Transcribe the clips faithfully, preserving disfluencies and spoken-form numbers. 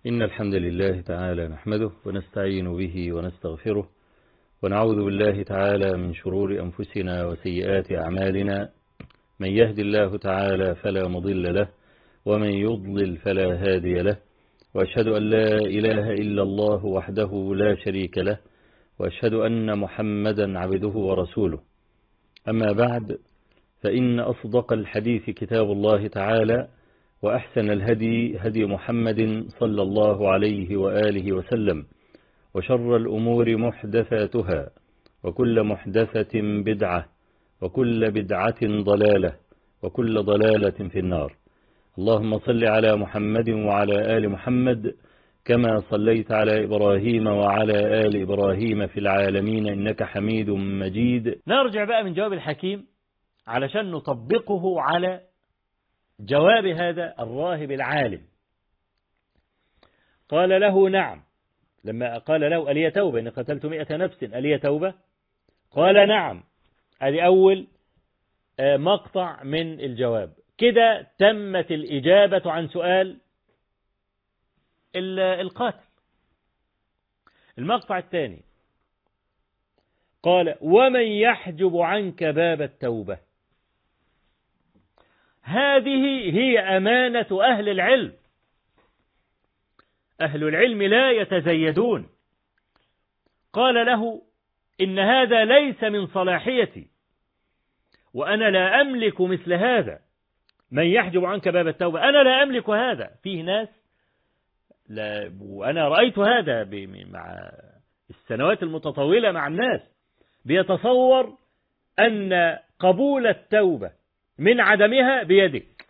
إن الحمد لله تعالى نحمده ونستعين به ونستغفره ونعوذ بالله تعالى من شرور أنفسنا وسيئات أعمالنا. من يهد الله تعالى فلا مضل له ومن يضلل فلا هادي له، وأشهد أن لا إله إلا الله وحده لا شريك له، وأشهد أن محمدا عبده ورسوله. أما بعد، فإن أصدق الحديث كتاب الله تعالى، وأحسن الهدي هدي محمد صلى الله عليه وآله وسلم، وشر الأمور محدثاتها، وكل محدثة بدعة، وكل بدعة ضلالة، وكل ضلالة في النار. اللهم صل على محمد وعلى آل محمد كما صليت على إبراهيم وعلى آل إبراهيم في العالمين إنك حميد مجيد. نرجع بقى من جواب الحكيم علشان نطبقه على جواب هذا الراهب العالم. قال له نعم، لما قال له ألي توبة إن قتلت مئة نفس ألي توبة، قال نعم. هذه أول مقطع من الجواب. كده تمت الإجابة عن سؤال القاتل. المقطع الثاني قال ومن يحجب عنك باب التوبة. هذه هي أمانة أهل العلم. أهل العلم لا يتزيدون. قال له إن هذا ليس من صلاحيتي، وأنا لا أملك مثل هذا. من يحجب عنك باب التوبة، أنا لا أملك هذا. فيه ناس لا، وأنا رأيت هذا مع السنوات المتطولة مع الناس، بيتصور أن قبول التوبة من عدمها بيدك.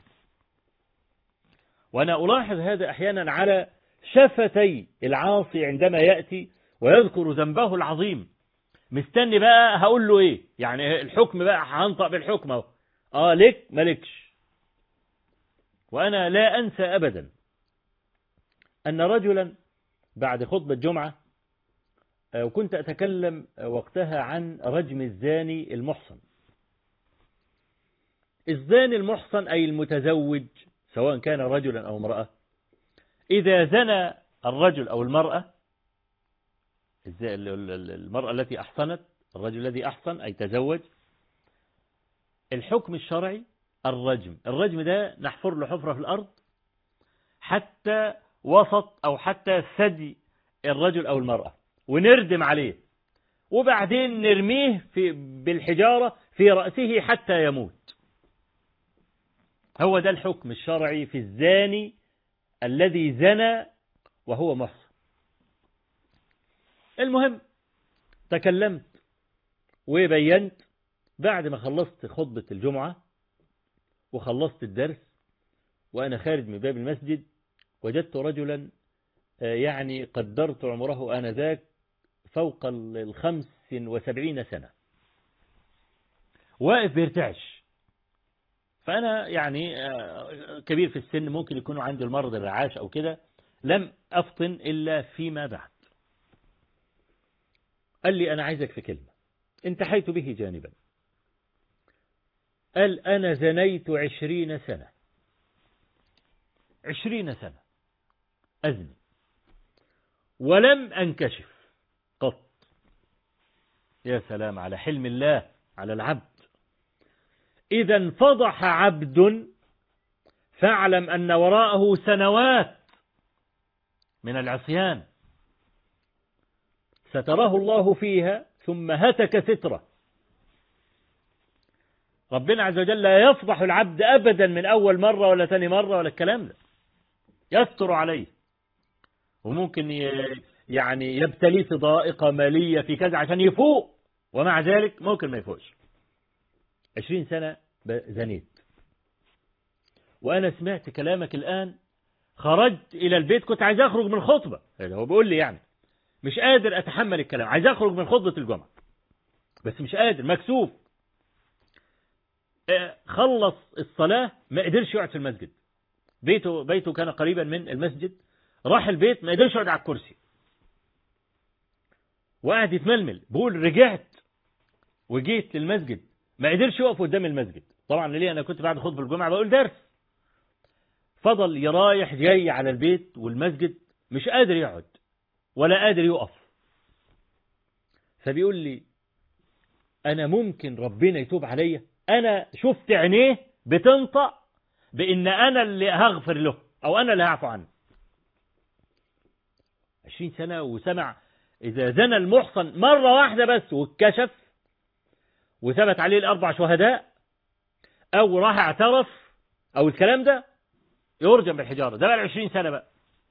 وأنا ألاحظ هذا أحيانا على شفتي العاصي عندما يأتي ويذكر ذنبه العظيم، مستني بقى هقول له إيه، يعني الحكم بقى هنطق بالحكم اهو، آه لك ملكش. وأنا لا أنسى أبدا أن رجلا بعد خطبة جمعة، وكنت أتكلم وقتها عن رجم الزاني المحصن. الزاني المحصن أي المتزوج سواء كان رجلا أو امرأة، إذا زنى الرجل أو المرأة، المرأة التي أحصنت، الرجل الذي أحصن أي تزوج، الحكم الشرعي الرجم. الرجم ده نحفر له حفرة في الأرض حتى وسط أو حتى ثدي الرجل أو المرأة، ونردم عليه، وبعدين نرميه في بالحجارة في رأسه حتى يموت. هو ده الحكم الشرعي في الزاني الذي زنى وهو محصن. المهم تكلمت وبينت بعد ما خلصت خطبة الجمعة وخلصت الدرس، وأنا خارج من باب المسجد وجدت رجلا يعني قدرت عمره آنذاك فوق الخمس وسبعين سنة، واقف بيرتعش. فأنا يعني كبير في السن، ممكن يكونوا عندي المرض الرعاش أو كده، لم أفطن إلا فيما بعد. قال لي أنا عايزك في كلمة. انتحيت به جانبا. قال أنا زنيت عشرين سنة، عشرين سنة أزني ولم أنكشف قط. يا سلام على حلم الله على العبد. إذا انفضح عبد فاعلم أن وراءه سنوات من العصيان ستراه الله فيها ثم هتك ستره. ربنا عز وجل لا يفضح العبد أبدا من أول مرة ولا ثاني مرة ولا الكلام ده، يستر عليه. وممكن يعني يبتلي في ضائقة مالية في كذا عشان يفوق، ومع ذلك ممكن ما يفوقش. عشرين سنة زنيت. وأنا سمعت كلامك الآن، خرجت إلى البيت، كنت عايز أخرج من الخطبة، هو بيقول لي يعني مش قادر أتحمل الكلام، عايز أخرج من خطبة الجمعة بس مش قادر، مكسوف. خلص الصلاة ما قدرش يقعد في المسجد، بيته بيته كان قريبا من المسجد، راح البيت ما قدرش يقعد على الكرسي وقعد يتململ. بقول رجعت وجيت للمسجد ما قدرش يقف قدام المسجد. طبعا ليه؟ أنا كنت بعد خطبة الجمعة بقول درس. فضل يرايح جاي على البيت والمسجد، مش قادر يقعد ولا قادر يقف. فبيقول لي أنا ممكن ربنا يتوب عليا؟ أنا شفت عينيه بتنطق بإن أنا اللي هغفر له أو أنا اللي هعفو عنه. عشرين سنة وسمع إذا زنى المحصن مرة واحدة بس واتكشف وثبت عليه الأربع شهداء أو راح اعترف أو الكلام ده يرجم بالحجارة. ده بقى عشرين سنة بقى.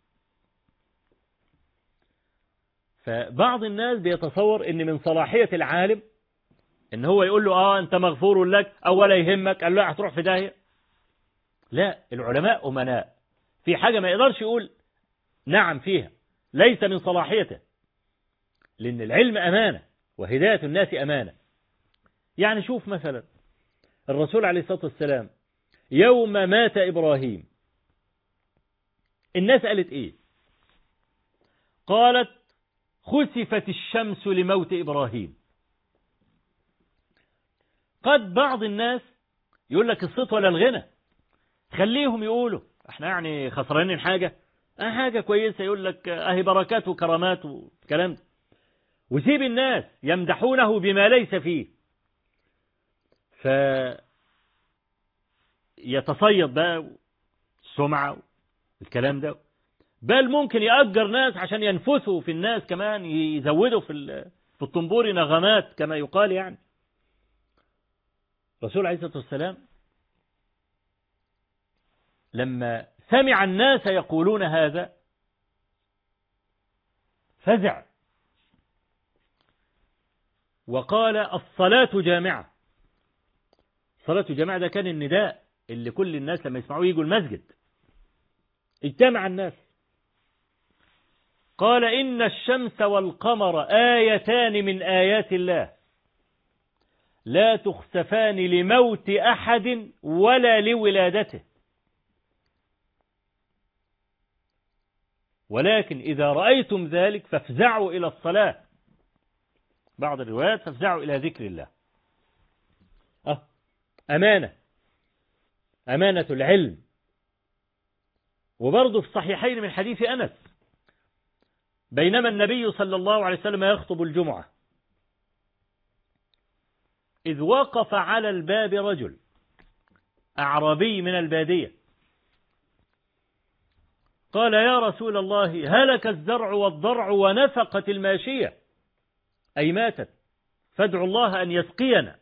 فبعض الناس بيتصور إن من صلاحية العالم إن هو يقول له آه أنت مغفور لك أو ولا يهمك، قال له هتروح في داهية. لا، العلماء أمناء، في حاجة ما يقدرش يقول نعم فيها، ليس من صلاحيته، لأن العلم أمانة وهداية الناس أمانة. يعني شوف مثلا الرسول عليه الصلاة والسلام يوم مات إبراهيم الناس قالت إيه؟ قالت خسفت الشمس لموت إبراهيم. قد بعض الناس يقول لك الصوت ولا الغنى، خليهم يقولوا احنا يعني خسرانين حاجة، اه حاجة كويسة، يقول لك اهي بركات وكرامات وكلام ده، وسيب الناس يمدحونه بما ليس فيه. ف يتصيد بقى السمعة الكلام ده، بل ممكن يأجر ناس عشان ينفثوا في الناس كمان، يزودوا في في الطنبور نغمات كما يقال. يعني الرسول عليه الصلاة والسلام لما سمع الناس يقولون هذا فزع وقال الصلاة جامعة. الصلاة جامعة ده كان النداء اللي كل الناس لما يسمعوه يجوا المسجد. اجتمع الناس. قال إن الشمس والقمر آيتان من آيات الله لا تخسفان لموت أحد ولا لولادته، ولكن إذا رأيتم ذلك فافزعوا إلى الصلاة. بعض الروايات فافزعوا إلى ذكر الله. أه أمانة، أمانة العلم. وبرضه في الصحيحين من حديث أنس بينما النبي صلى الله عليه وسلم يخطب الجمعة إذ وقف على الباب رجل أعرابي من البادية قال يا رسول الله هلك الزرع والضرع ونفقت الماشية، أي ماتت، فادعوا الله أن يسقينا.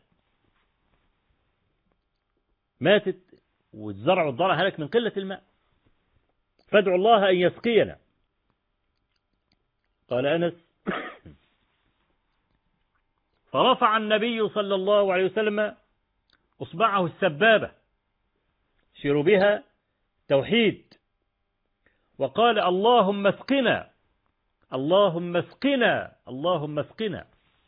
ماتت والزرع والضرع هلك من قلة الماء، فادعوا الله أن يسقينا. قال أنس فرفع النبي صلى الله عليه وسلم أصبعه السبابة يشير بها توحيد وقال اللهم اسقنا اللهم اسقنا اللهم اسقنا.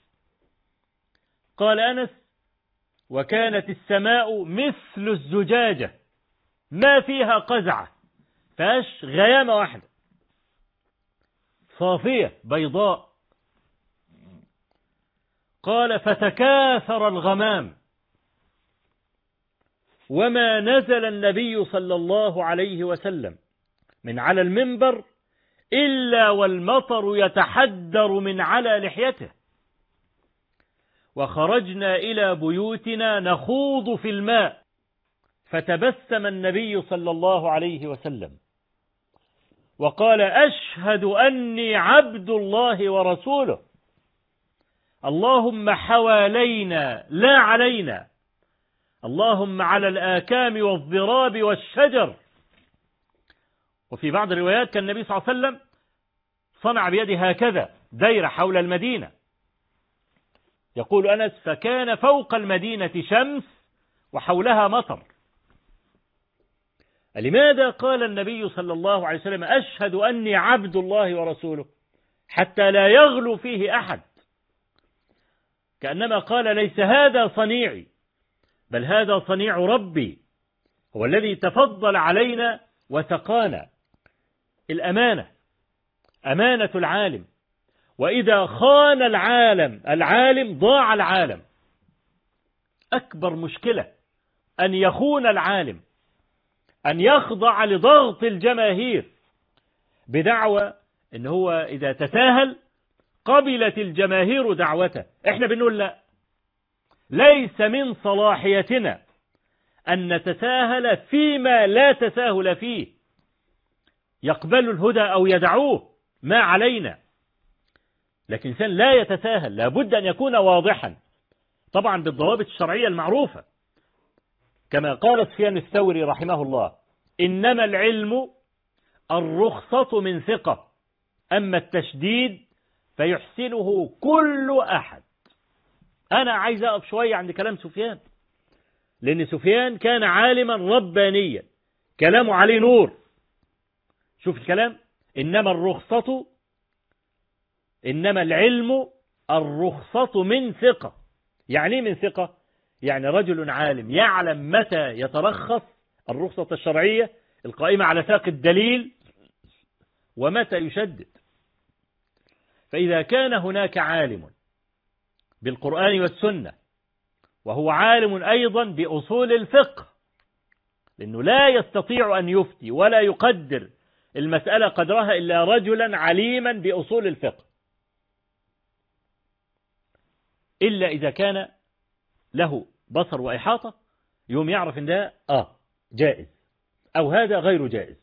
قال أنس وكانت السماء مثل الزجاجة ما فيها قزعة، فاش غيامة واحدة صافية بيضاء. قال فتكاثر الغمام وما نزل النبي صلى الله عليه وسلم من على المنبر إلا والمطر يتحدر من على لحيته، وخرجنا إلى بيوتنا نخوض في الماء، فتبسم النبي صلى الله عليه وسلم وقال أشهد أني عبد الله ورسوله، اللهم حوالينا لا علينا، اللهم على الآكام والضراب والشجر. وفي بعض الروايات كان النبي صلى الله عليه وسلم صنع بيده هكذا دايرة حول المدينة. يقول أنس فكان فوق المدينة شمس وحولها مطر. لماذا قال النبي صلى الله عليه وسلم أشهد أني عبد الله ورسوله؟ حتى لا يغلو فيه أحد، كأنما قال ليس هذا صنيعي بل هذا صنيع ربي، هو الذي تفضل علينا وسقانا. الأمانة، أمانة العالم، وإذا خان العالم العالم ضاع العالم. أكبر مشكلة أن يخون العالم، أن يخضع لضغط الجماهير بدعوى إن هو إذا تساهل قبلت الجماهير دعوته. إحنا بنقول لا، ليس من صلاحيتنا أن نتساهل فيما لا تساهل فيه، يقبل الهدى أو يدعوه ما علينا، لكن الإنسان لا يتساهل، لابد أن يكون واضحا طبعا بالضوابط الشرعية المعروفة، كما قال سفيان الثوري رحمه الله: إنما العلم الرخصة من ثقة، أما التشديد فيحسنه كل أحد. أنا عايز أقف شوية عند كلام سفيان، لأن سفيان كان عالما ربانيا، كلامه عليه نور. شوف الكلام: إنما الرخصة، إنما العلم الرخصة من ثقة. يعني من ثقة؟ يعني رجل عالم يعلم متى يترخص الرخصة الشرعية القائمة على ساق الدليل ومتى يشدد. فإذا كان هناك عالم بالقرآن والسنة وهو عالم أيضا بأصول الفقه، لأنه لا يستطيع أن يفتي ولا يقدر المسألة قدرها إلا رجلا عليما بأصول الفقه، إلا إذا كان له بصر وإحاطة يوم يعرف إن ده آه جائز أو هذا غير جائز.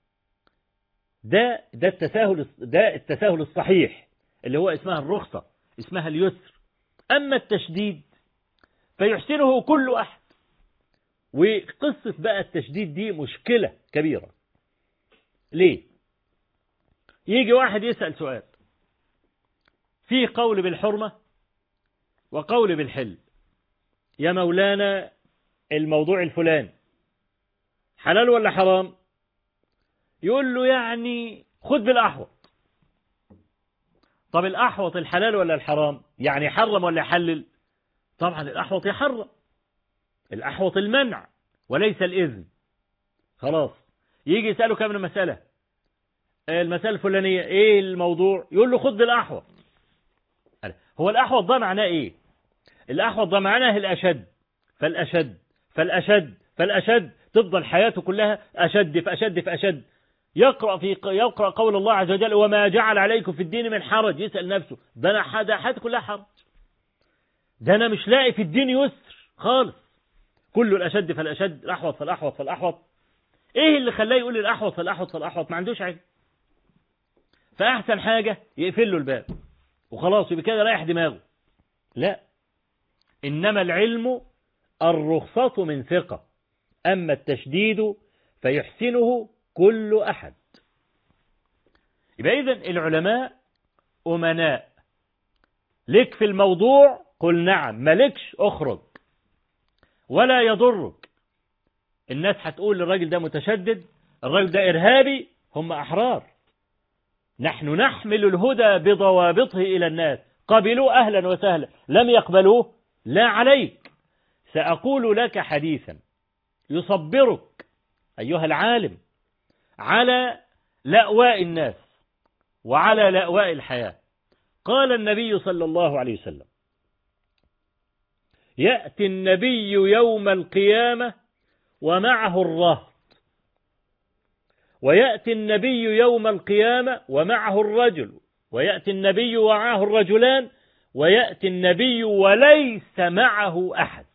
ده ده التساهل ده التساهل الصحيح اللي هو اسمها الرخصة، اسمها اليسر. أما التشديد فيحسنه كل أحد. وقصة بقى التشديد دي مشكلة كبيرة. ليه؟ يجي واحد يسأل سؤال، في قول بالحرمة وقول بالحل، يا مولانا الموضوع الفلاني حلال ولا حرام؟ يقول له يعني خد بالأحوط. طب الأحوط الحلال ولا الحرام؟ يعني حرم ولا يحلل؟ طبعا الأحوط يحرم، الأحوط المنع وليس الإذن. خلاص، يجي يسأله كم من مسألة، المسألة الفلانية إيه الموضوع؟ يقول له خد بالأحوط. هو الأحوط ده معناه إيه؟ الأحوط ده معناه الأشد فالأشد فالأشد فالأشد، تفضل حياته كلها أشد فأشد فأشد. يقرأ في يقرأ قول الله عز وجل: وما جعل عليكم في الدين من حرج. يسأل نفسه: ده أنا حياتي كلها حرج، ده أنا مش لاقي في الدين يسر خالص، كله الأشد فالأشد، الأحوط فالأحوط فالأحوط. إيه اللي خلاه يقول الأحوط فالأحوط فالأحوط؟ ما عندوش علم. فأحسن حاجة يقفل له الباب وخلاص، يبقى كده رايح دماغه. لا، إنما العلم الرخصة من ثقة، أما التشديد فيحسنه كل أحد. يبقى إذن العلماء أمناء، لك في الموضوع قل نعم، مالكش أخرج، ولا يضرك. الناس هتقول الراجل ده متشدد، الراجل ده إرهابي، هم أحرار. نحن نحمل الهدى بضوابطه إلى الناس، قبلوا أهلا وسهلا، لم يقبلوه لا عليك. سأقول لك حديثا يصبرك أيها العالم على لأواء الناس وعلى لأواء الحياة. قال النبي صلى الله عليه وسلم: يأتي النبي يوم القيامة ومعه الرهط، ويأتي النبي يوم القيامة ومعه الرجل، ويأتي النبي ومعه الرجلان، ويأتي النبي وليس معه أحد.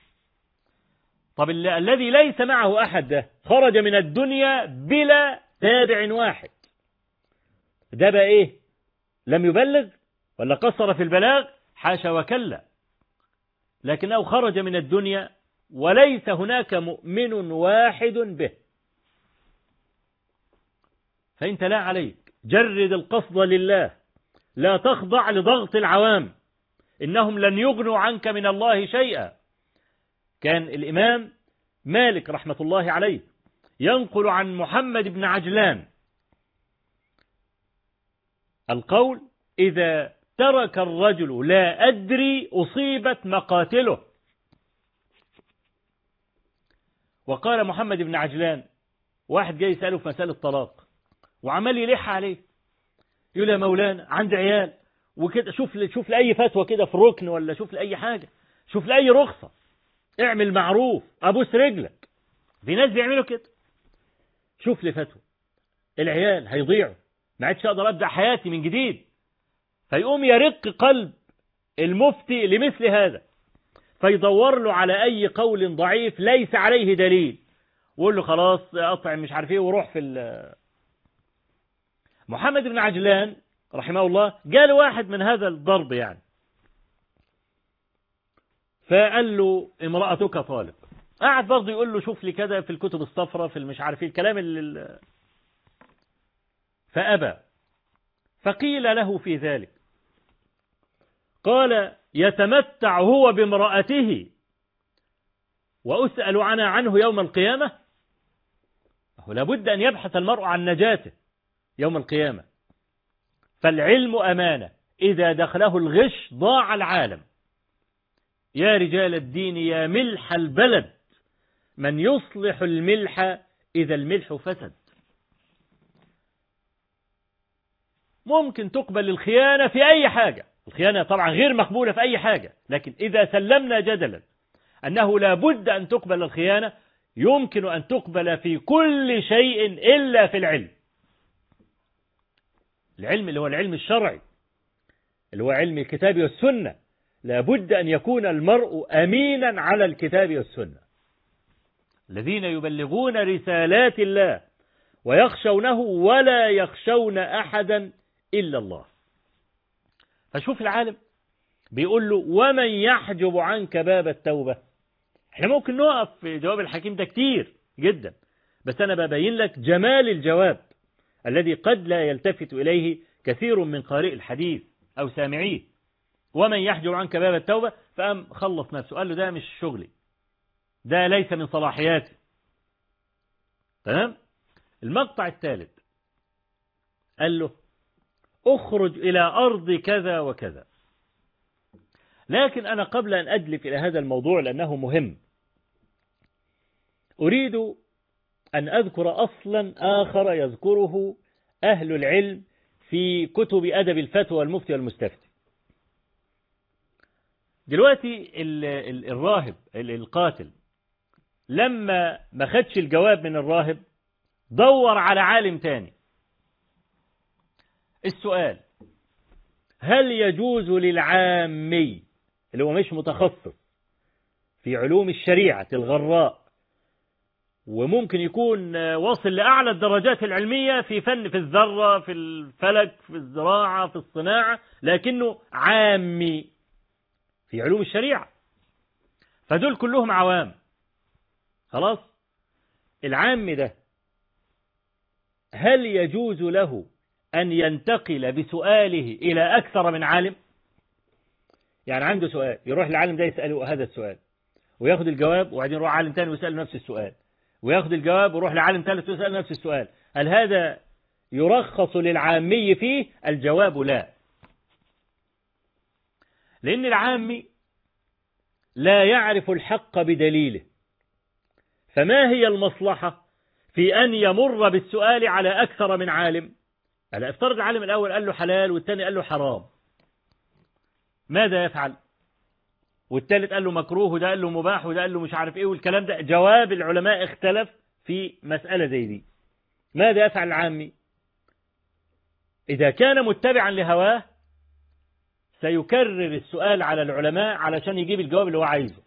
طب الذي ليس معه أحد ده خرج من الدنيا بلا تابع واحد، ده بقى إيه؟ لم يبلغ ولا قصر في البلاغ؟ حاشا وكلا، لكنه خرج من الدنيا وليس هناك مؤمن واحد به. فأنت لا عليك، جرد القصد لله، لا تخضع لضغط العوام، إنهم لن يغنوا عنك من الله شيئا. كان الإمام مالك رحمة الله عليه ينقل عن محمد بن عجلان القول: إذا ترك الرجل لا أدري أصيبت مقاتله. وقال محمد بن عجلان، واحد جاي يسأله في مسألة الطلاق وعمال يلح عليه، يقول: يا مولانا عندي عيال وكده، شوف لي شوف لي أي فتوى كده في الركن، ولا شوف لي أي حاجة، شوف لي أي رخصة، اعمل معروف، أبوس رجلك. في ناس بيعملوا كده، شوف لي فتوى، العيال هيضيعوا، ما عادش أقدر أبدأ حياتي من جديد. فيقوم يرق قلب المفتي لمثل هذا، فيدور له على أي قول ضعيف ليس عليه دليل، ويقول له خلاص أطعم مش عارف إيه وروح في ال محمد بن عجلان رحمه الله جاء له واحد من هذا الضرب يعني، فقال له امرأتك طالق. قعد برضه يقول له شوف لي كده في الكتب الصفراء في المش عارف ايه الكلام اللي فأبى. فقيل له في ذلك قال يتمتع هو بامرأته وأسأل عنها عنه يوم القيامة. لابد أن يبحث المرء عن نجاته يوم القيامة. فالعلم أمانة، إذا دخله الغش ضاع العالم. يا رجال الدين يا ملح البلد، من يصلح الملح إذا الملح فسد. ممكن تقبل الخيانة في أي حاجة، الخيانة طبعا غير مقبولة في أي حاجة، لكن إذا سلمنا جدلا أنه لا بد أن تقبل الخيانة، يمكن أن تقبل في كل شيء إلا في العلم. العلم اللي هو العلم الشرعي، اللي هو علم الكتاب والسنة، لا بد أن يكون المرء أمينا على الكتاب والسنة، الذين يبلغون رسالات الله ويخشونه ولا يخشون أحدا إلا الله. فشوف العالم بيقول له ومن يحجب عنك باب التوبة. احنا ممكن نقف في جواب الحكيم ده كتير جدا، بس أنا ببين لك جمال الجواب الذي قد لا يلتفت إليه كثير من قارئ الحديث أو سامعيه. ومن يحجب عنك باب التوبة، فقام خلص نفسه قال له ده مش شغلي، ده ليس من صلاحياتي. تمام. المقطع الثالث قال له اخرج إلى أرض كذا وكذا. لكن أنا قبل أن أدلف إلى هذا الموضوع لأنه مهم، أريد أن أذكر أصلا آخر يذكره أهل العلم في كتب أدب الفتوى والمفتي والمستفتي. دلوقتي الراهب القاتل لما ما خدش الجواب من الراهب دور على عالم تاني. السؤال: هل يجوز للعامي اللي هو مش متخصص في علوم الشريعة الغراء وممكن يكون واصل لأعلى الدرجات العلمية في فن في الذرة في الفلك في الزراعة في الصناعة، لكنه عامي في علوم الشريعة، فدول كلهم عوام. خلاص، العام ده هل يجوز له أن ينتقل بسؤاله إلى أكثر من عالم؟ يعني عنده سؤال يروح للعالم ده يسأله هذا السؤال وياخد الجواب، وبعدين يروح عالم تاني ويسأله نفس السؤال وياخد الجواب ويروح لعالم ثالث ويسأله نفس السؤال. هل هذا يرخص للعامي فيه؟ الجواب لا، لأن العامي لا يعرف الحق بدليله، فما هي المصلحة في أن يمر بالسؤال على أكثر من عالم؟ ألا افترض العالم الأول قال له حلال والثاني قال له حرام، ماذا يفعل؟ والثالث قال له مكروه وده قال له مباح وده قال له مش عارف ايه والكلام ده. جواب العلماء اختلف في مسألة زي دي. ماذا يفعل العامي؟ إذا كان متبعا لهواه سيكرر السؤال على العلماء علشان يجيب الجواب اللي هو عايزه.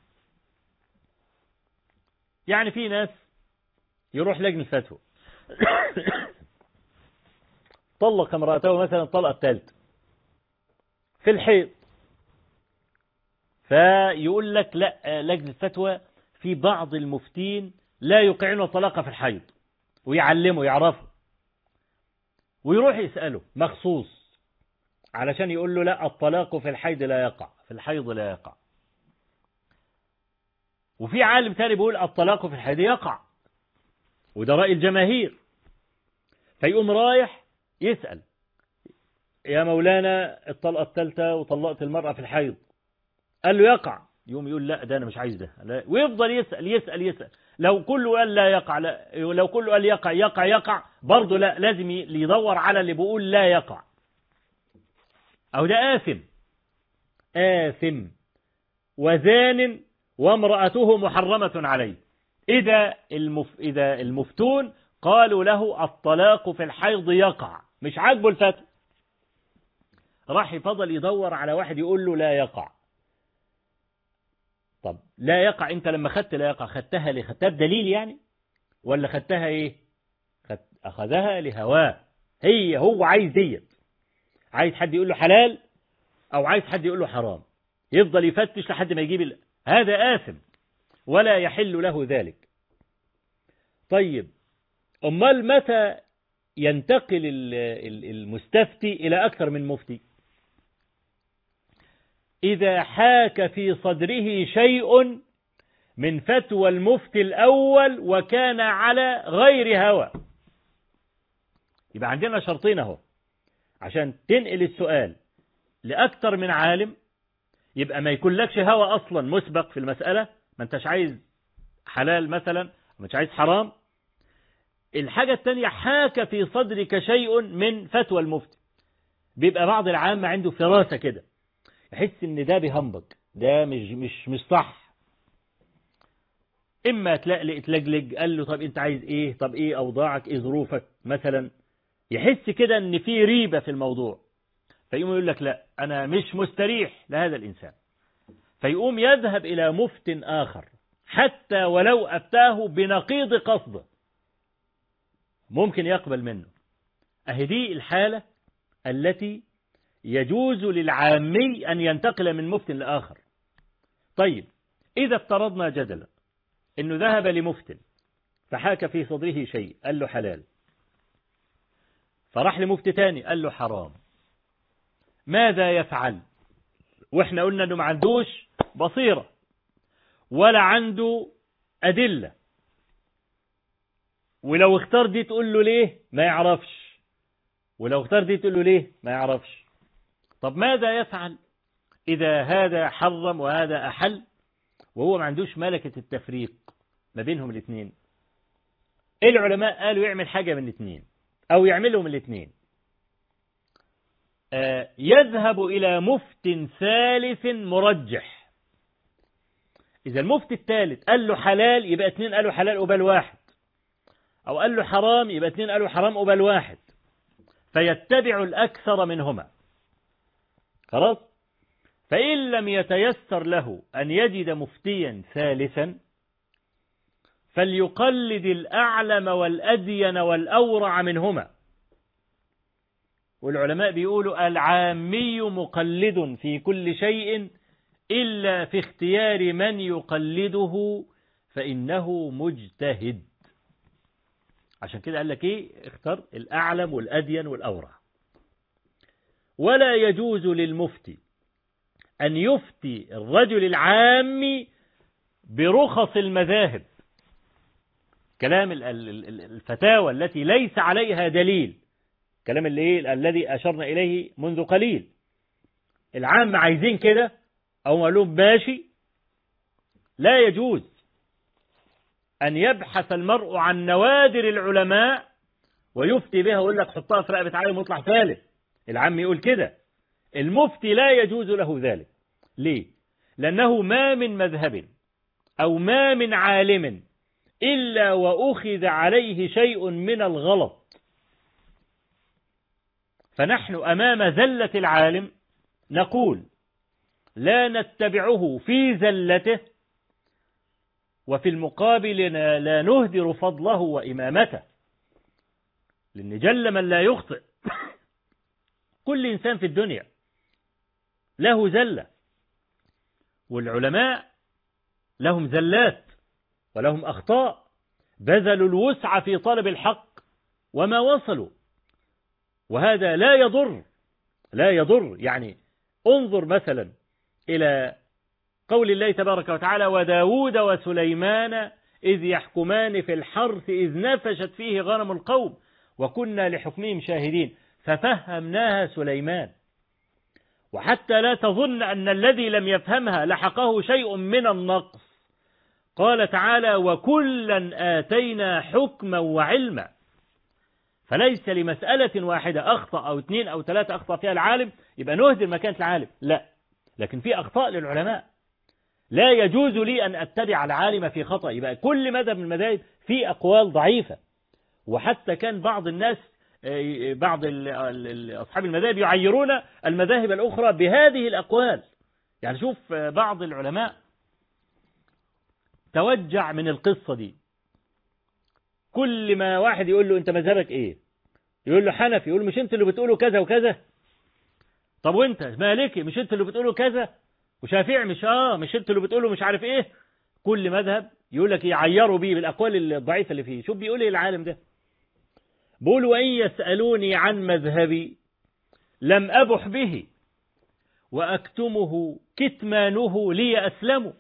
يعني في ناس يروح لجنة فتوى طلق امرأته مثلا الطلقة الثالثة في الحيض، فيقول لك لا، لجنة فتوى في بعض المفتين لا يقعنوا الطلاق في الحيض، ويعلموا يعرفوا، ويروح يسأله مخصوص علشان يقول له لا، الطلاق في الحيض لا يقع، في الحيض لا يقع. وفي عالم ثاني بيقول الطلاق في الحيض يقع، وده رأي الجماهير. فيقوم رايح يسأل يا مولانا الطلقة الثالثة وطلقت المرأة في الحيض، قال له يقع، يقوم يقول لا ده أنا مش عايز ده، لا. ويفضل يسأل يسأل يسأل، لو كله قال لا يقع لا، لو كله قال يقع يقع يقع برضه لا، لازم يدور على اللي بيقول لا يقع. أو ده آثم آثم وزان وامرأته محرمة عليه. إذا المف... إذا المفتون قالوا له الطلاق في الحيض يقع، مش عاجبه الفتوى، راح يفضل يدور على واحد يقول له لا يقع. طب لا يقع، انت لما خدت لا يقع خدتها ليه؟ خدتها بدليل يعني، ولا خدتها ايه؟ خد... اخذها لهواه، هي هو عايز ديت، عايز حد يقول له حلال او عايز حد يقول له حرام، يفضل يفتش لحد ما يجيب ال... هذا آثم ولا يحل له ذلك. طيب امال متى ينتقل المستفتي الى اكثر من مفتي؟ إذا حاك في صدره شيء من فتوى المفتي الأول وكان على غير هوى. يبقى عندنا شرطين اهو عشان تنقل السؤال لأكثر من عالم، يبقى ما يكون لكش هوى أصلا مسبق في المسألة، ما انتش عايز حلال مثلا ما انتش عايز حرام. الحاجة الثانية حاك في صدرك شيء من فتوى المفتي، بيبقى بعض العامة عنده فراسة كده، يحس ان ده بيهمبك، ده مش مش مش صح. اما تلاقي تلجلج قال له طب انت عايز ايه، طب ايه اوضاعك، ايه ظروفك مثلا، يحس كده ان في ريبة في الموضوع، فيقوم يقول لك لا انا مش مستريح لهذا الانسان، فيقوم يذهب الى مفت اخر حتى ولو افتاه بنقيض قصده ممكن يقبل منه. اهي دي الحالة التي يجوز للعامي أن ينتقل من مفت لآخر. طيب إذا افترضنا جدلا أنه ذهب لمفت فحاك في صدره شيء قال له حلال، فراح لمفت تاني قال له حرام، ماذا يفعل؟ وإحنا قلنا أنه ما عندوش بصيرة ولا عنده أدلة، ولو اختار دي تقول له ليه ما يعرفش، ولو اختار دي تقول له ليه ما يعرفش. طب ماذا يفعل إذا هذا حرم وهذا أحل وهو ما عندوش ملكة التفريق ما بينهم الاثنين؟ العلماء قالوا يعمل حاجة من الاثنين أو يعملهم الاثنين، آه يذهب إلى مفت ثالث مرجح. إذا المفت الثالث قال له حلال يبقى اثنين قالوا حلال قبال واحد، أو قال له حرام يبقى اثنين قالوا حرام قبال واحد، فيتبع الأكثر منهما. خلاص؟ فإن لم يتيسر له أن يجد مفتيا ثالثا فليقلد الأعلم والأدين والأورع منهما. والعلماء بيقولوا العامي مقلد في كل شيء إلا في اختيار من يقلده فإنه مجتهد. عشان كده قال لك إيه؟ اختار الأعلم والأدين والأورع. ولا يجوز للمفتي أن يفتي الرجل العام برخص المذاهب، كلام الفتاوى التي ليس عليها دليل، كلام اللي إيه الذي أشرنا إليه منذ قليل. العام عايزين كده أو قالوا ماشي، لا يجوز أن يبحث المرء عن نوادر العلماء ويفتي بها ويقول لك حطها في رقبة عالم واطلع ثالث. العام يقول كده، المفتي لا يجوز له ذلك. ليه؟ لأنه ما من مذهب أو ما من عالم إلا وأخذ عليه شيء من الغلط، فنحن أمام زلة العالم نقول لا نتبعه في زلته، وفي المقابل لا نهدر فضله وإمامته، لأن جل من لا يخطئ. كل إنسان في الدنيا له زلة، والعلماء لهم زلات ولهم أخطاء، بذلوا الوسع في طلب الحق وما وصلوا، وهذا لا يضر لا يضر يعني انظر مثلا إلى قول الله تبارك وتعالى وداود وسليمان إذ يحكمان في الحرث إذ نفشت فيه غنم القوم وكنا لحكمهم شاهدين ففهمناها سليمان. وحتى لا تظن أن الذي لم يفهمها لحقه شيء من النقص، قال تعالى وكلا آتينا حكما وعلما. فليس لمسألة واحدة أخطأ أو اثنين أو ثلاثة أخطأ فيها العالم يبقى نهدر مكانة العالم، لا، لكن في أخطاء للعلماء لا يجوز لي أن أتبع العالم في خطأ. يبقى كل مذهب من المذاهب في أقوال ضعيفة، وحتى كان بعض الناس بعض أصحاب المذاهب يعيرون المذاهب الأخرى بهذه الأقوال. يعني شوف بعض العلماء توجع من القصة دي، كل ما واحد يقول له أنت مذهبك إيه؟ يقول له حنفي، يقول له مش أنت اللي بتقوله كذا وكذا؟ طب وأنت مالكي، مش أنت اللي بتقوله كذا؟ وشافعي، مش آه مش أنت اللي بتقوله مش عارف إيه؟ كل مذهب يقول لك يعيروا بيه بالأقوال الضعيفة اللي فيه. شوف بيقول إيه العالم ده؟ بقول وإن يسألوني عن مذهبي لم أبح به وأكتمه كتمانه لي أسلم،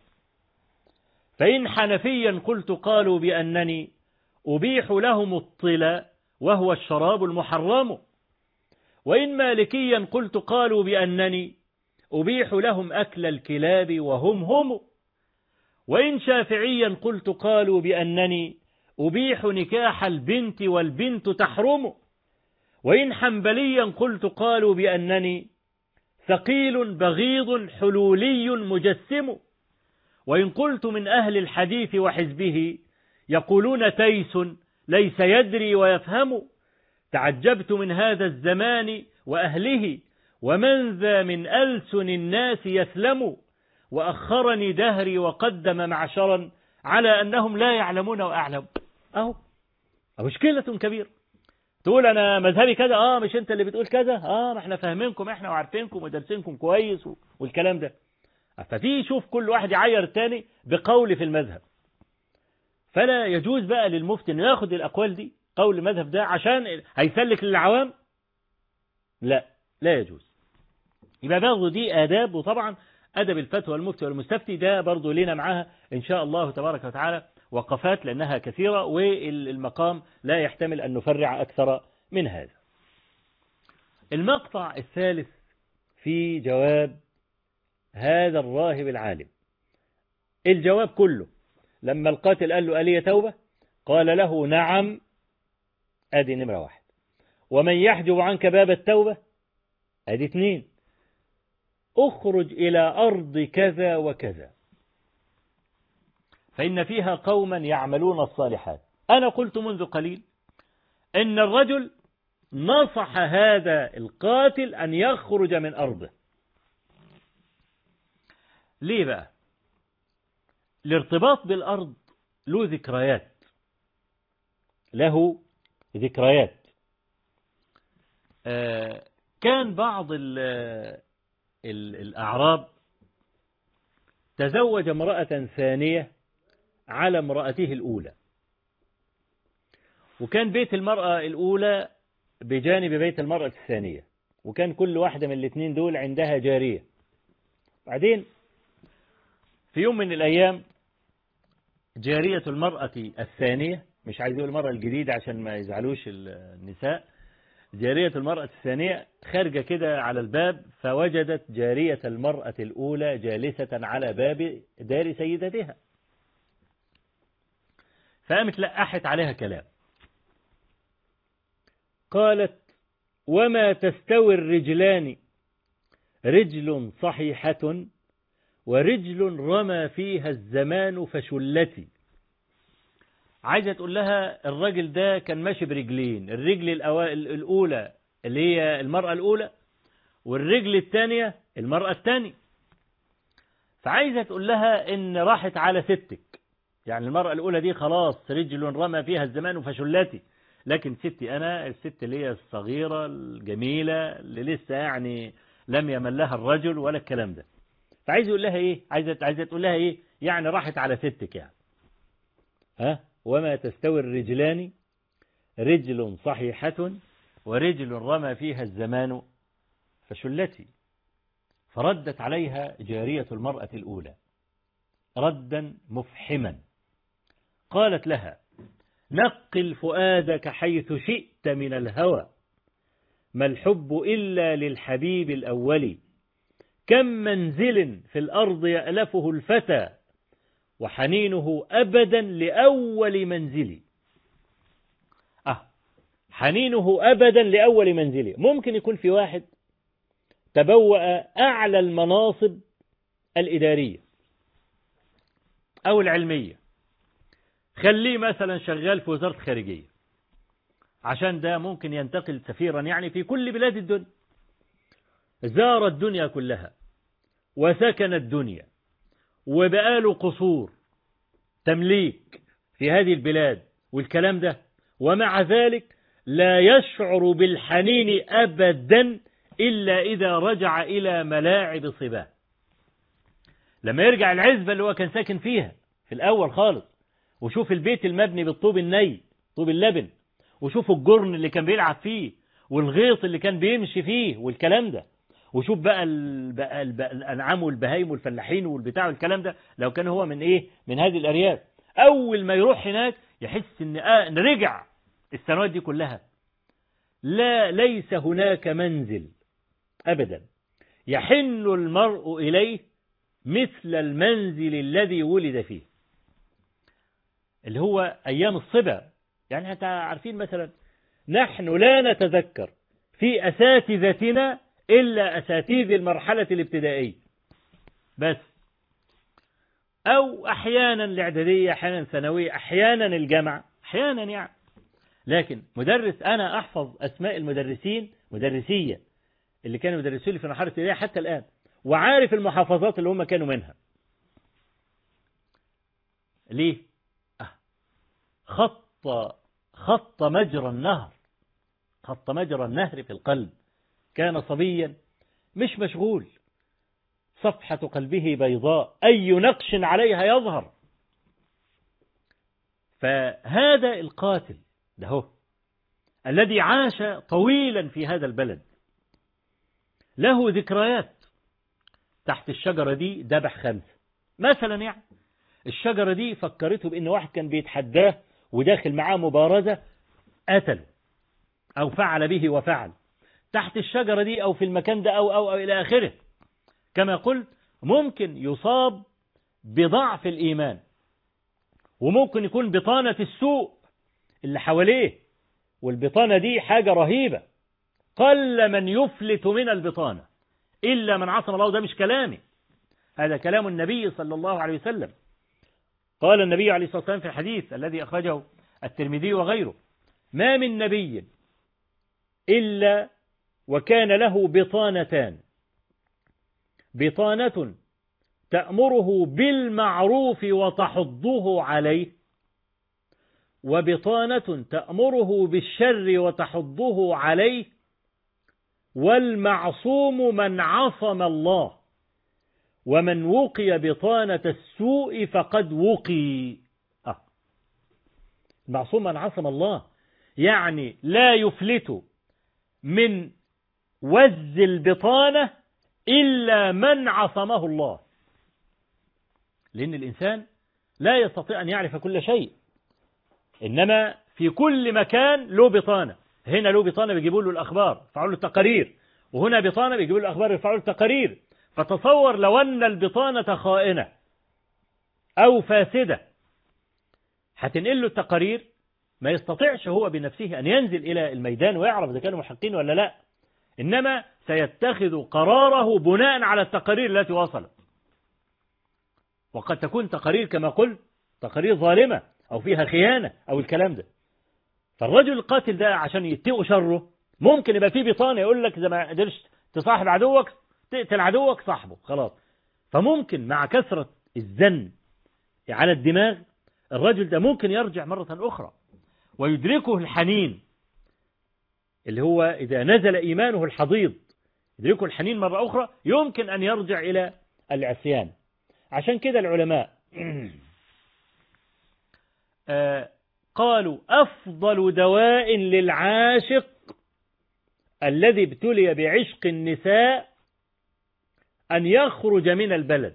فإن حنفيا قلت قالوا بأنني أبيح لهم الطلا وهو الشراب المحرم، وإن مالكيا قلت قالوا بأنني أبيح لهم أكل الكلاب وهم هم، وإن شافعيا قلت قالوا بأنني أبيح نكاح البنت والبنت تحرم، وإن حنبليا قلت قالوا بأنني ثقيل بغيض حلولي مجسم، وإن قلت من أهل الحديث وحزبه يقولون تيس ليس يدري ويفهم، تعجبت من هذا الزمان وأهله ومن ذا من ألسن الناس يسلم، وأخرني دهري وقدم معشرا على أنهم لا يعلمون وأعلم. أهو مشكلة كبيرة. تقول أنا مذهبي كذا، آه مش أنت اللي بتقول كذا، آه ما احنا فاهمينكم احنا وعارفينكم ودرسينكم كويس والكلام ده. ففي شوف كل واحد يعير الثاني بقول في المذهب. فلا يجوز بقى للمفتي انه ياخد الأقوال دي قول المذهب ده عشان هيسلك للعوام، لا لا يجوز. يبقى برضه دي آداب، وطبعا أدب الفتوى المفتي والمستفتي ده برضه لنا معاها إن شاء الله تبارك وتعالى وقفات لأنها كثيرة، والمقام لا يحتمل أن نفرع أكثر من هذا. المقطع الثالث في جواب هذا الراهب العالم. الجواب كله لما القاتل قال له ألي توبة قال له نعم، أدي نمرة واحد. ومن يحجب عنك باب التوبة أدي اثنين. اخرج إلى أرض كذا وكذا فإن فيها قوما يعملون الصالحات. أنا قلت منذ قليل إن الرجل نصح هذا القاتل أن يخرج من أرضه. ليه بقى؟ الارتباط بالأرض له ذكريات، له ذكريات. آه كان بعض ال ال الأعراب تزوج امرأة ثانية على امرأته الأولى، وكان بيت المرأة الأولى بجانب بيت المرأة الثانية، وكان كل واحدة من الاثنين دول عندها جارية. بعدين في يوم من الأيام جارية المرأة الثانية، مش عايز يقول المرأة الجديدة عشان ما يزعلوش النساء، جارية المرأة الثانية خارجة كده على الباب، فوجدت جارية المرأة الأولى جالسة على باب دار سيدتها، فقامت لقحت عليها كلام. قالت وما تستوي الرجلان، رجل صحيحة ورجل رمى فيها الزمان فشلتي. عايزة تقول لها الراجل ده كان ماشي برجلين، الرجل الأولى اللي هي المرأة الأولى، والرجل الثانية المرأة الثانية. فعايزة تقول لها إن راحت على ستك، يعني المرأة الأولى دي خلاص رجل رمى فيها الزمان فشلتي، لكن ستي أنا الست اللي هي الصغيرة الجميلة اللي لسه يعني لم يمل لها الرجل ولا الكلام ده. فعايز يقول لها إيه؟ عايزة عايزة تقول لها إيه؟ يعني راحت على ستك يعني. ها؟ وما تستوي الرجلان، رجل صحيحة ورجل رمى فيها الزمان فشلتي. فردت عليها جارية المرأة الأولى ردا مفحما، قالت لها نقل فؤادك حيث شئت من الهوى، ما الحب إلا للحبيب الأول، كم منزل في الأرض يألفه الفتى وحنينه أبدا لأول منزلي. أه حنينه أبدا لأول منزلي. ممكن يكون في واحد تبوأ أعلى المناصب الإدارية أو العلمية، خليه مثلا شغال في وزارة الخارجية، عشان ده ممكن ينتقل سفيرا يعني في كل بلاد الدنيا، زار الدنيا كلها وسكن الدنيا وبقاله قصور تمليك في هذه البلاد والكلام ده، ومع ذلك لا يشعر بالحنين أبدا إلا إذا رجع إلى ملاعب صباه. لما يرجع العزبة اللي هو كان ساكن فيها في الأول خالص، وشوف البيت المبني بالطوب الني طوب اللبن، وشوف الجرن اللي كان بيلعب فيه والغيط اللي كان بيمشي فيه والكلام ده، وشوف بقى, بقى الأنعام والبهايم والفلاحين والبتاع والكلام ده، لو كان هو من إيه من هذه الأرياف، أول ما يروح هناك يحس إن, آه إن رجع السنوات دي كلها. لا ليس هناك منزل أبدا يحن المرء إليه مثل المنزل الذي ولد فيه، اللي هو أيام الصبا. يعني أنت عارفين مثلا نحن لا نتذكر في أساتذتنا إلا أساتذة المرحلة الابتدائية بس، أو أحيانا الإعدادية، أحيانا ثانوية، أحيانا الجامعة، أحيانا يعني. لكن مدرس أنا أحفظ أسماء المدرسين مدرسية اللي كانوا يدرسوا لي في مرحلة الابتدائية حتى الآن، وعارف المحافظات اللي هم كانوا منها. ليه؟ أه. خط خط مجرى النهر، خط مجرى النهر في القلب. كان صبيا مش مشغول، صفحة قلبه بيضاء، أي نقش عليها يظهر. فهذا القاتل ده هو الذي عاش طويلا في هذا البلد، له ذكريات. تحت الشجرة دي ذبح خمسة مثلا، يعني الشجرة دي فكرته بأن واحد كان بيتحداه وداخل معاه مبارزة قتله أو فعل به وفعل تحت الشجرة دي أو في المكان ده أو أو, أو إلى آخره. كما قلت ممكن يصاب بضعف الإيمان، وممكن يكون بطانة السوء اللي حواليه، والبطانة دي حاجة رهيبة. قل من يفلت من البطانة إلا من عصم الله. ده مش كلامي، هذا كلام النبي صلى الله عليه وسلم. قال النبي عليه الصلاة والسلام في الحديث الذي أخرجه الترمذي وغيره: ما من نبي إلا وكان له بطانتان، بطانة تأمره بالمعروف وتحضه عليه، وبطانة تأمره بالشر وتحضه عليه، والمعصوم من عصم الله، ومن وقي بطانة السوء فقد وقي. آه. المعصوم من عصم الله، يعني لا يفلت من وز البطانة إلا من عصمه الله. لأن الإنسان لا يستطيع أن يعرف كل شيء، إنما في كل مكان له بطانة. هنا له بطانة بيجيبوا له الأخبار يرفعوا له التقارير، وهنا بطانة بيجيبوا له الأخبار يرفعوا له التقارير. فتصور لو أن البطانة خائنة أو فاسدة هتنقل له التقارير، ما يستطيعش هو بنفسه أن ينزل إلى الميدان ويعرف إذا كانوا محقين ولا لا، إنما سيتخذ قراره بناء على التقارير التي وصلت. وقد تكون تقارير كما قلت تقارير ظالمة أو فيها خيانة أو الكلام ده. فالرجل القاتل ده عشان يتقوا شره ممكن يبقى فيه بطانة يقول لك إذا ما قدرش تصاحب عدوك تقتل عدوك صاحبه خلاص. فممكن مع كثرة الزن على الدماغ الرجل ده ممكن يرجع مرة أخرى ويدركه الحنين، اللي هو إذا نزل إيمانه الحضيض يدركه الحنين مرة أخرى، يمكن أن يرجع إلى العصيان. عشان كده العلماء قالوا أفضل دواء للعاشق الذي ابتلي بعشق النساء أن يخرج من البلد.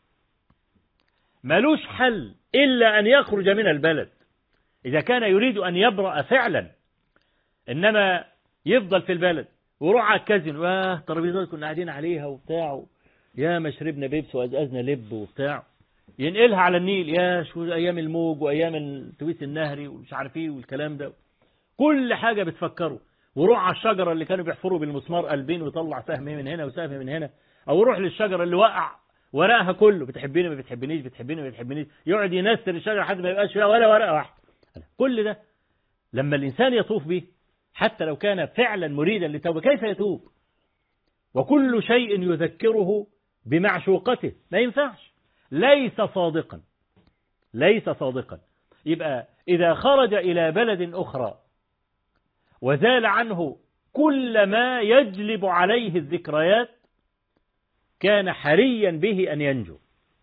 ملوش حل إلا أن يخرج من البلد إذا كان يريد أن يبرأ فعلا. إنما يفضل في البلد ويروح على الكازينو، واه ترابيزات كنا قاعدين عليها وبتاع، يا ما شربنا بيبس وأزأزنا لب وبتاع، ينقلها على النيل، يا شو أيام الموج وأيام التويس النهري ومش عارف ايه والكلام ده، كل حاجة بتفكره. وروح على الشجرة اللي كانوا بيحفروا بالمسمار قلبين ويطلع سهم من هنا وسهم من هنا، أو روح للشجرة اللي وقع ورقها كله بتحبيني ما بتحبنيش بتحبيني ما بتحبنيش، يقعد ينسر الشجرة لحد ما يبقاش فيها ولا ورقة واحدة. كل ده لما الإنسان يطوف به حتى لو كان فعلا مريدا للتوبة كيف يتوب؟ وكل شيء يذكره بمعشوقته ما ينفعش، ليس صادقا ليس صادقا. يبقى إذا خرج إلى بلد أخرى وزال عنه كل ما يجلب عليه الذكريات كان حريا به أن ينجو،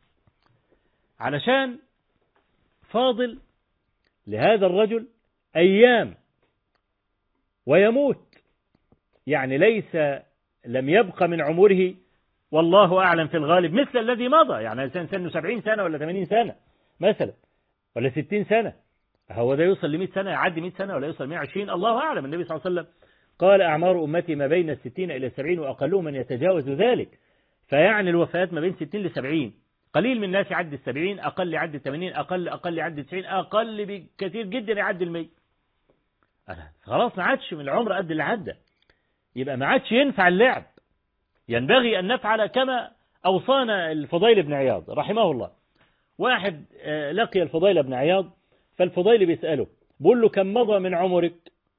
علشان فاضل لهذا الرجل أيام ويموت، يعني ليس لم يبق من عمره والله أعلم في الغالب مثل الذي مضى، يعني إنسان سنه سبعين سنة ولا ثمانين سنة مثلا ولا ستين سنة، هو ده يوصل لمئة سنة، يعدي مئة سنة ولا يوصل مئة وعشرين، الله أعلم. النبي صلى الله عليه وسلم قال أعمار أمتي ما بين الستين إلى السبعين وأقلهم من يتجاوز ذلك، فيعني الوفاة ما بين ستين لسبعين، قليل من الناس يعدي السبعين، أقل يعدي الثمانين، أقل أقل يعدي التسعين، أقل بكثير جدا يعدي المئة. خلاص ما عادش من العمر قد اللي عدى، يبقى ما عادش ينفع اللعب. ينبغي أن نفعل كما أوصانا الفضيل بن عياض رحمه الله. واحد لقي الفضيل بن عياض، فالفضيل بيسأله بقول له كم مضى من عمرك؟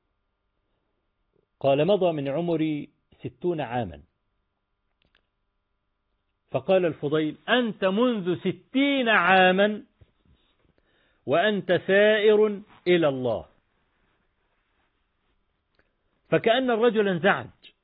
قال مضى من عمري ستون عاما. فقال الفضيل أنت منذ ستين عاما وأنت سائر إلى الله. فكأن الرجل انزعج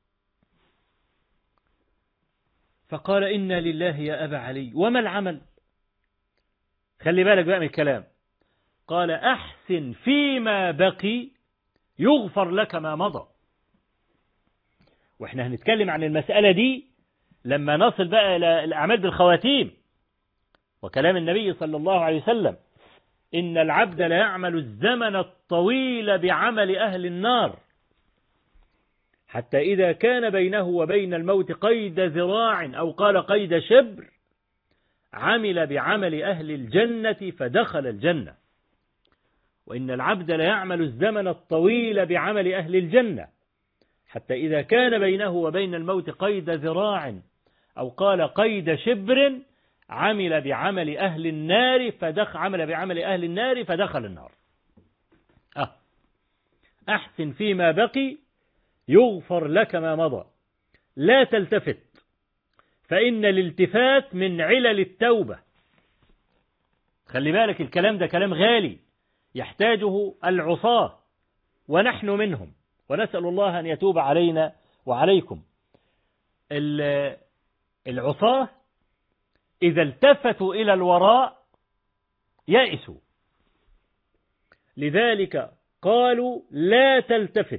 فقال إنا لله يا أبا علي وما العمل؟ خلي بالك بقى من الكلام. قال أحسن فيما بقي يغفر لك ما مضى. وإحنا هنتكلم عن المسألة دي لما نصل بقى إلى الأعمال بالخواتيم وكلام النبي صلى الله عليه وسلم إن العبد لا يعمل الزمن الطويل بعمل أهل النار حتى إذا كان بينه وبين الموت قيد ذراع أو قال قيد شبر عمل بعمل أهل الجنة فدخل الجنة. وإن العبد لا يعمل الزمن الطويل بعمل أهل الجنة حتى إذا كان بينه وبين الموت قيد ذراع أو قال قيد شبر عمل بعمل أهل النار فدخل عمل بعمل أهل النار فدخل النار. أه. أحسن فيما بقي يغفر لك ما مضى، لا تلتفت فإن الالتفات من علل التوبة. خلي بالك الكلام ده كلام غالي يحتاجه العصاة ونحن منهم، ونسأل الله أن يتوب علينا وعليكم. العصاة إذا التفتوا إلى الوراء يأسوا، لذلك قالوا لا تلتفت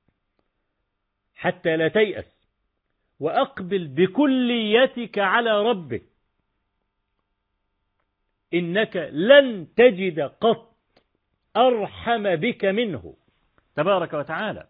حتى لا تيأس وأقبل بكليتك على ربك إنك لن تجد قط أرحم بك منه تبارك وتعالى.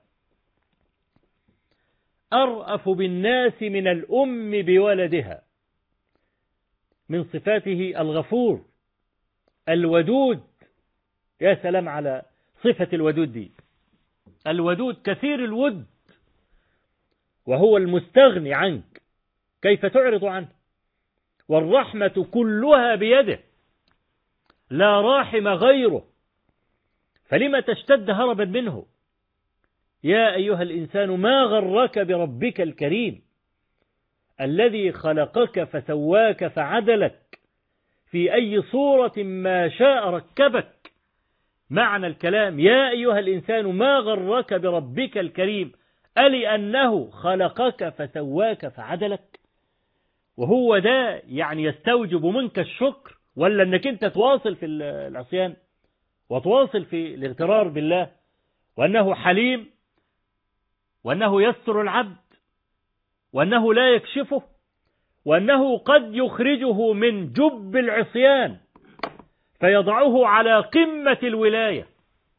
أرأف بالناس من الأم بولدها، من صفاته الغفور الودود. يا سلام على صفة الودود دي، الودود كثير الود، وهو المستغني عنك كيف تعرض عنه؟ والرحمة كلها بيده لا راحم غيره، فلما تشتد هربا منه؟ يا أيها الإنسان ما غرك بربك الكريم الذي خلقك فسواك فعدلك في أي صورة ما شاء ركبك. معنى الكلام يا أيها الإنسان ما غرك بربك الكريم ألأنه خلقك فسواك فعدلك. وهو ده يعني يستوجب منك الشكر، ولا أنك أنت تواصل في العصيان وتواصل في الاغترار بالله، وأنه حليم، وأنه يستر العبد، وأنه لا يكشفه، وأنه قد يخرجه من جب العصيان فيضعه على قمة الولاية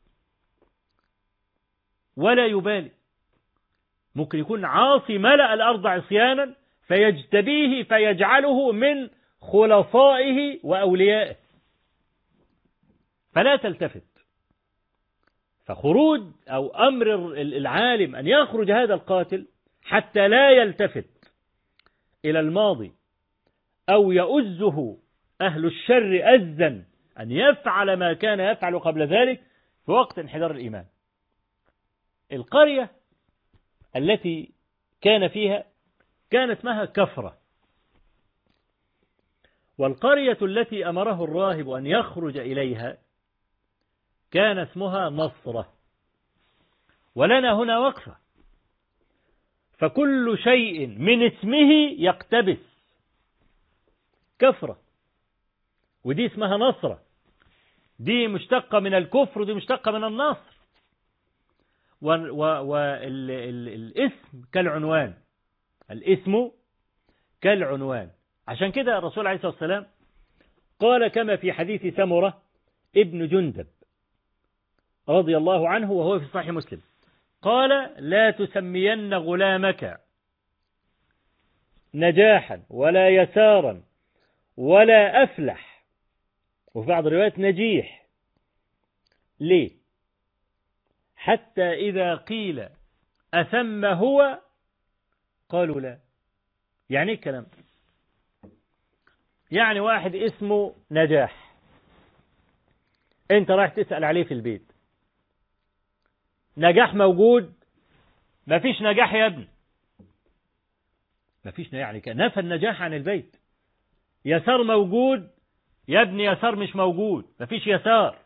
ولا يبالي. ممكن يكون عاصي ملأ الأرض عصيانا فيجتبيه فيجعله من خلصائه وأوليائه، فلا تلتفت. فخروج أو أمر العالم أن يخرج هذا القاتل حتى لا يلتفت إلى الماضي أو يؤزه أهل الشر أزا أن يفعل ما كان يفعل قبل ذلك في وقت انحدار الإيمان. القرية التي كان فيها كان اسمها كفرة، والقرية التي أمره الراهب أن يخرج إليها كان اسمها نصرة. ولنا هنا وقفة، فكل شيء من اسمه يقتبس. كفرة ودي اسمها نصرة، دي مشتقة من الكفر ودي مشتقة من النصر. والاسم كالعنوان، الاسم كالعنوان. عشان كده الرسول عليه الصلاة والسلام قال كما في حديث سمرة ابن جندب رضي الله عنه وهو في صحيح مسلم، قال لا تسمين غلامك نجاحا ولا يسارا ولا أفلح، وفي بعض الروايات نجيح. ليه؟ حتى إذا قيل أثم هو قالوا لا. يعني ايه الكلام؟ يعني واحد اسمه نجاح، انت رايح تسأل عليه في البيت، نجاح موجود؟ مفيش نجاح يا ابني، مفيش، يعني نفى النجاح عن البيت. يسار موجود يا ابني؟ يسار مش موجود، مفيش يسار.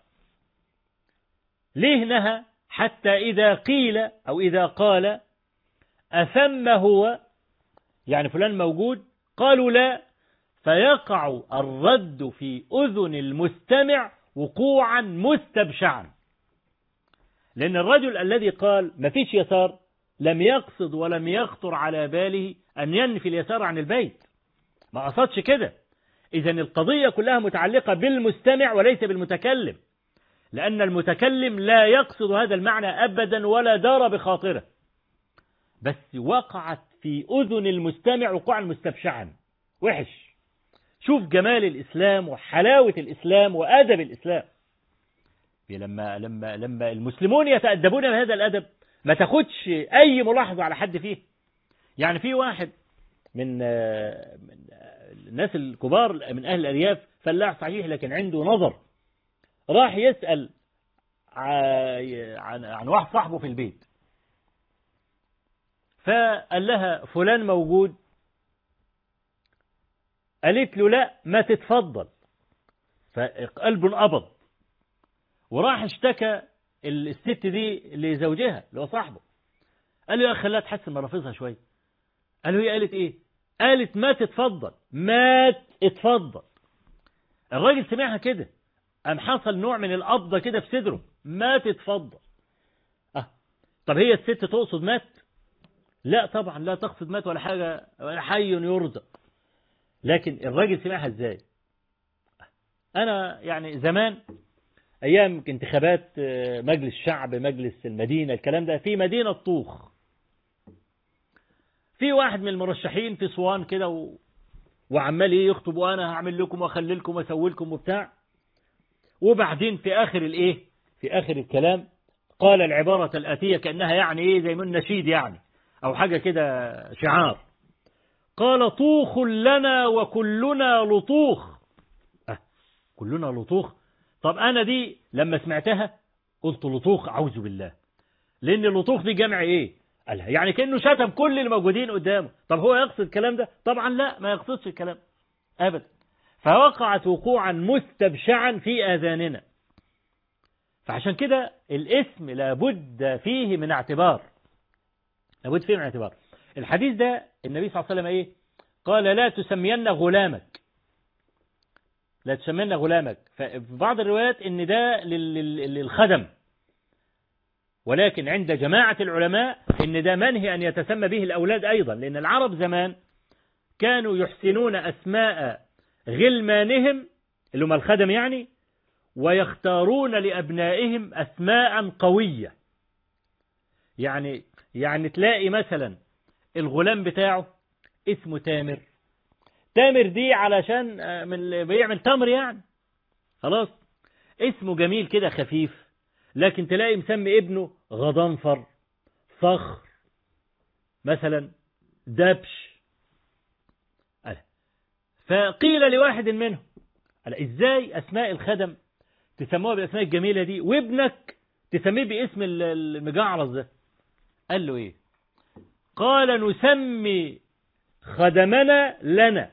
ليه نهى؟ حتى إذا قيل أو إذا قال أثم هو، يعني فلان موجود، قالوا لا، فيقع الرد في أذن المستمع وقوعا مستبشعا. لأن الرجل الذي قال مفيش يسار لم يقصد ولم يخطر على باله أن ينفي اليسار عن البيت، ما قصدش كده. إذن القضية كلها متعلقة بالمستمع وليس بالمتكلم، لأن المتكلم لا يقصد هذا المعنى أبدا ولا دار بخاطره، بس وقعت في أذن المستمع وقوعا مستبشعا. وحش. شوف جمال الإسلام وحلاوة الإسلام وأدب الإسلام. لما لما لما المسلمون يتأدبون بهذا الأدب ما تاخدش أي ملاحظة على حد فيه. يعني في واحد من من الناس الكبار من أهل الأرياف، فلاح صحيح لكن عنده نظر، راح يسأل عن عن واحد صاحبه في البيت، فقال لها فلان موجود؟ قالت له لا، ما تتفضل. فقلبه انقبض وراح اشتكى الست دي لزوجها اللي هو صاحبه، قال له يا اخي خليها تحسن مرافظها شويه. قال له هي قالت ايه؟ قالت ما تتفضل، ما اتفضل. الراجل سمعها كده قام حصل نوع من القبضه كده في صدره، ما تتفضل. اه طب هي الست تقصد مات؟ لا طبعا لا تقصد مات ولا حاجه، ولا حي يرزق. لكن الراجل سمعها ازاي؟ انا يعني زمان ايام انتخابات مجلس الشعب، مجلس المدينه، الكلام ده في مدينه طوخ، في واحد من المرشحين في اسوان كده و... وعمال ايه يخطب، وانا هعمل لكم واخلي لكم واسوي لكم وبتاع. وبعدين في اخر الايه، في اخر الكلام قال العباره الاتيه كانها يعني ايه زي من نشيد يعني او حاجه كده شعار، قال طوخ لنا وكلنا لطوخ. أه كلنا لطوخ. طب أنا دي لما سمعتها قلت لطوخ أعوذ بالله، لأن اللطوخ دي جمع إيه؟ قالها يعني كأنه شتم كل اللي موجودين قدامه. طب هو يقصد الكلام ده؟ طبعا لا، ما يقصدش الكلام أبدا. فوقعت وقوعا مستبشعا في آذاننا. فعشان كده الاسم لابد فيه من اعتبار، لابد فيه من اعتبار. الحديث ده النبي صلى الله عليه وسلم ايه؟ قال لا تسمين غلامك، لا تسمين غلامك. ففي بعض الروايات ان ده للخدم، ولكن عند جماعة العلماء ان ده منهي ان يتسمى به الاولاد ايضا، لان العرب زمان كانوا يحسنون اسماء غلمانهم اللي هم الخدم يعني، ويختارون لابنائهم اسماء قوية. يعني يعني تلاقي مثلا الغلام بتاعه اسمه تامر، تامر دي علشان من بيعمل تمر يعني، خلاص اسمه جميل كده خفيف. لكن تلاقي مسمي ابنه غضنفر، صخر مثلا، دبش. فقيل لواحد منهم ازاي اسماء الخدم تسموها بالاسماء الجميلة دي وابنك تسميه باسم المجعرص ده؟ قال له إيه؟ قال نسمي خدمنا لنا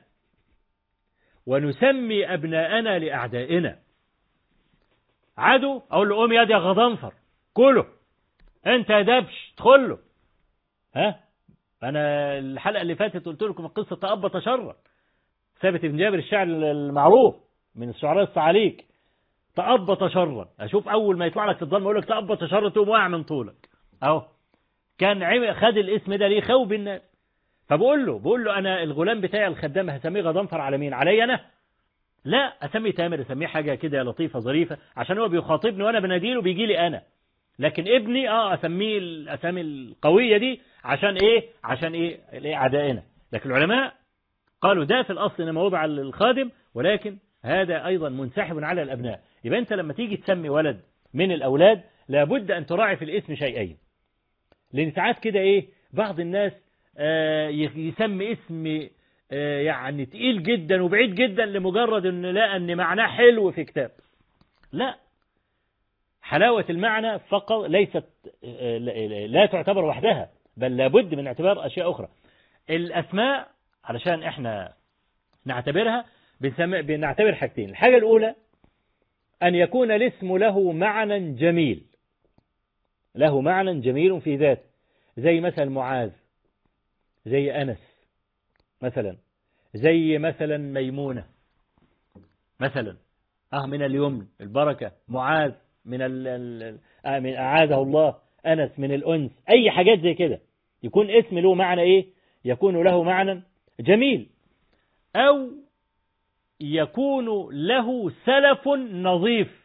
ونسمي أبناءنا لأعدائنا. عدو أقول له قوم يا دي يا غضنفر كله، أنت يا دبش ادخل له. ها أنا الحلقة اللي فاتت قلت لكم قصة تأبط شرا، ثابت بن جابر الشاعر المعروف من الشعراء الصعاليك. تأبط شرا، أشوف أول ما يطلع لك في الظلم يقول لك تأبط شرا تقوم واقع من طولك. أهو كان خد الاسم ده ليه؟ خوف الناس. فبقول له بقول له أنا الغلام بتاعي الخدام هسميه غضنفر على مين؟ علي أنا؟ لا، أسميه تامر، أسميه حاجة كده لطيفة ظريفة عشان هو بيخاطبني وأنا بناديله بيجي لي أنا. لكن ابني اه أسميه الأسامي القوية دي عشان إيه؟ عشان إيه؟ إيه أعدائنا. لكن العلماء قالوا ده في الأصل إنما وضع للخادم، ولكن هذا أيضا منسحب على الأبناء. يبقى أنت لما تيجي تسمي ولد من الأولاد لابد أن تراعي في الاسم شيئين. لأن ساعات كده إيه بعض الناس آه يسمي اسم آه يعني تقيل جدا وبعيد جدا لمجرد أن لا أن معناه حلو في كتاب. لا، حلاوة المعنى فقط ليست آه لا تعتبر وحدها، بل لابد من اعتبار أشياء أخرى. الأسماء علشان إحنا نعتبرها بنعتبر حاجتين. الحاجة الأولى أن يكون الاسم له معنى جميل، له معنى جميل في ذاته، زي مثلا معاذ، زي أنس مثلا، زي مثلا ميمونة مثلا، أه من اليمن البركة، معاذ من ال من أعاذه الله، أنس من الأنس، أي حاجات زي كده يكون اسم له معنى إيه؟ يكون له معنى جميل، أو يكون له سلف نظيف.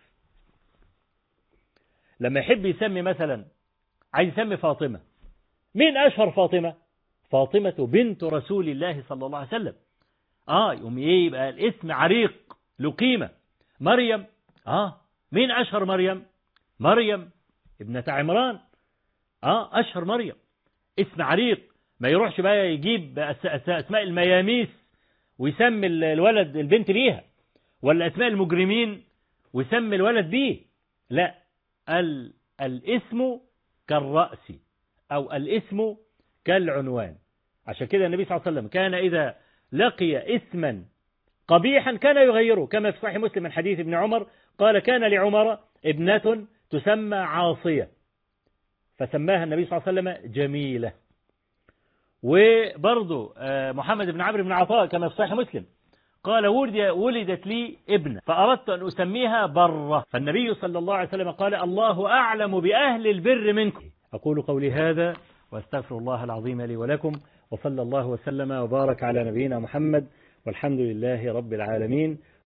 لما يحب يسمي مثلا عايز يسمي فاطمة، مين أشهر فاطمة؟ فاطمة بنت رسول الله صلى الله عليه وسلم. آه يوم إيه يبقى الاسم عريق له قيمة. مريم، آه مين أشهر مريم؟ مريم ابنة عمران، آه أشهر مريم، اسم عريق. ما يروحش بقى يجيب أسماء المياميس ويسمي الولد البنت بيها، ولا أسماء المجرمين ويسمي الولد بيه. لا، ال الاسم كالرأس أو الاسم كالعنوان. عشان كده النبي صلى الله عليه وسلم كان إذا لقي اسما قبيحا كان يغيره، كما في صحيح مسلم من حديث ابن عمر قال كان لعمر ابنة تسمى عاصية فسماها النبي صلى الله عليه وسلم جميلة. وبرضه محمد بن عمرو بن عطاء كما في صحيح مسلم قال ولدت لي ابنة فأردت أن أسميها برة، فالنبي صلى الله عليه وسلم قال الله أعلم بأهل البر منكم. أقول قولي هذا واستغفر الله العظيم لي ولكم، وصلى الله وسلم وبارك على نبينا محمد، والحمد لله رب العالمين.